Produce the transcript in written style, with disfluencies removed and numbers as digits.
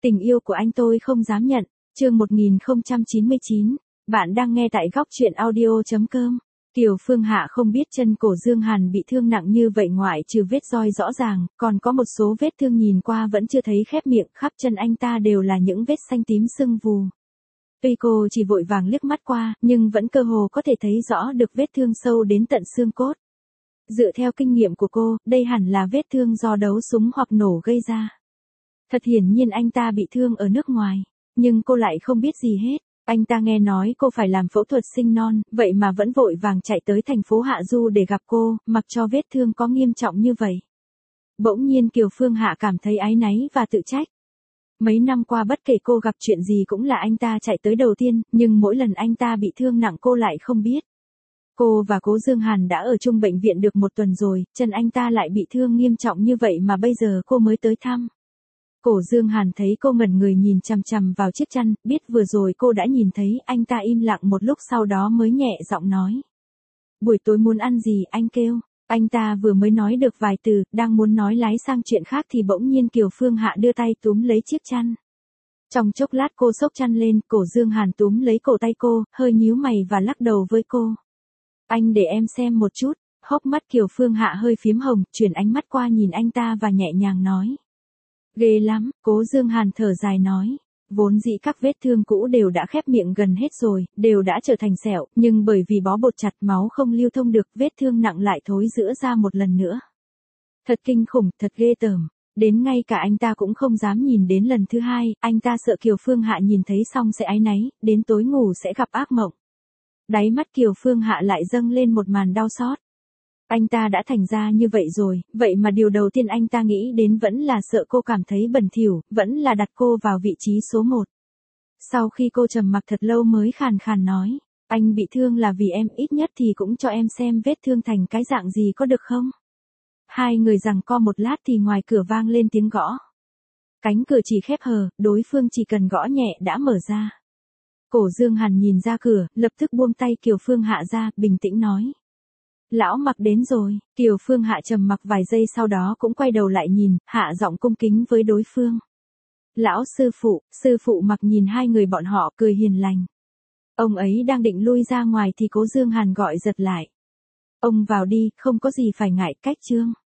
Tình yêu của anh tôi không dám nhận. Chương 1099. Bạn đang nghe tại góc truyện audio.com. Kiều Phương Hạ không biết chân cổ Dương Hàn bị thương nặng như vậy, ngoại trừ vết roi rõ ràng, còn có một số vết thương nhìn qua vẫn chưa thấy khép miệng, khắp chân anh ta đều là những vết xanh tím sưng vù. Tuy cô chỉ vội vàng liếc mắt qua, nhưng vẫn cơ hồ có thể thấy rõ được vết thương sâu đến tận xương cốt. Dựa theo kinh nghiệm của cô, đây hẳn là vết thương do đấu súng hoặc nổ gây ra. Thật hiển nhiên anh ta bị thương ở nước ngoài, nhưng cô lại không biết gì hết. Anh ta nghe nói cô phải làm phẫu thuật sinh non, vậy mà vẫn vội vàng chạy tới thành phố Hạ Du để gặp cô, mặc cho vết thương có nghiêm trọng như vậy. Bỗng nhiên Kiều Phương Hạ cảm thấy áy náy và tự trách. Mấy năm qua bất kể cô gặp chuyện gì cũng là anh ta chạy tới đầu tiên, nhưng mỗi lần anh ta bị thương nặng cô lại không biết. Cô và cố Dương Hàn đã ở chung bệnh viện được 1 tuần rồi, chân anh ta lại bị thương nghiêm trọng như vậy mà bây giờ cô mới tới thăm. Cổ Dương Hàn thấy cô ngẩn người nhìn chằm chằm vào chiếc chăn, biết vừa rồi cô đã nhìn thấy, anh ta im lặng một lúc sau đó mới nhẹ giọng nói. Buổi tối muốn ăn gì, anh kêu. Anh ta vừa mới nói được vài từ, đang muốn nói lái sang chuyện khác thì bỗng nhiên Kiều Phương Hạ đưa tay túm lấy chiếc chăn. Trong chốc lát cô xốc chăn lên, cổ Dương Hàn túm lấy cổ tay cô, hơi nhíu mày và lắc đầu với cô. Anh để em xem một chút. Hốc mắt Kiều Phương Hạ hơi phím hồng, chuyển ánh mắt qua nhìn anh ta và nhẹ nhàng nói. Ghê lắm, cố Dương Hàn thở dài nói. Vốn dĩ các vết thương cũ đều đã khép miệng gần hết rồi, đều đã trở thành sẹo, nhưng bởi vì bó bột chặt máu không lưu thông được, vết thương nặng lại thối rữa ra một lần nữa. Thật kinh khủng, thật ghê tởm. Đến ngay cả anh ta cũng không dám nhìn đến lần thứ hai, anh ta sợ Kiều Phương Hạ nhìn thấy xong sẽ áy náy, đến tối ngủ sẽ gặp ác mộng. Đáy mắt Kiều Phương Hạ lại dâng lên một màn đau xót. Anh ta đã thành ra như vậy rồi, vậy mà điều đầu tiên anh ta nghĩ đến vẫn là sợ cô cảm thấy bẩn thỉu, vẫn là đặt cô vào vị trí số 1. Sau khi cô trầm mặc thật lâu mới khàn khàn nói, anh bị thương là vì em, ít nhất thì cũng cho em xem vết thương thành cái dạng gì có được không? Hai người giằng co một lát thì ngoài cửa vang lên tiếng gõ. Cánh cửa chỉ khép hờ, đối phương chỉ cần gõ nhẹ đã mở ra. Cổ Dương Hàn nhìn ra cửa, lập tức buông tay Kiều Phương Hạ ra, bình tĩnh nói. Lão Mặc đến rồi. Kiều Phương Hạ trầm mặc vài giây sau đó cũng quay đầu lại nhìn, hạ giọng cung kính với đối phương. Lão sư phụ Mặc nhìn hai người bọn họ cười hiền lành. Ông ấy đang định lui ra ngoài thì cố Dương Hàn gọi giật lại. Ông vào đi, không có gì phải ngại, cách Trương.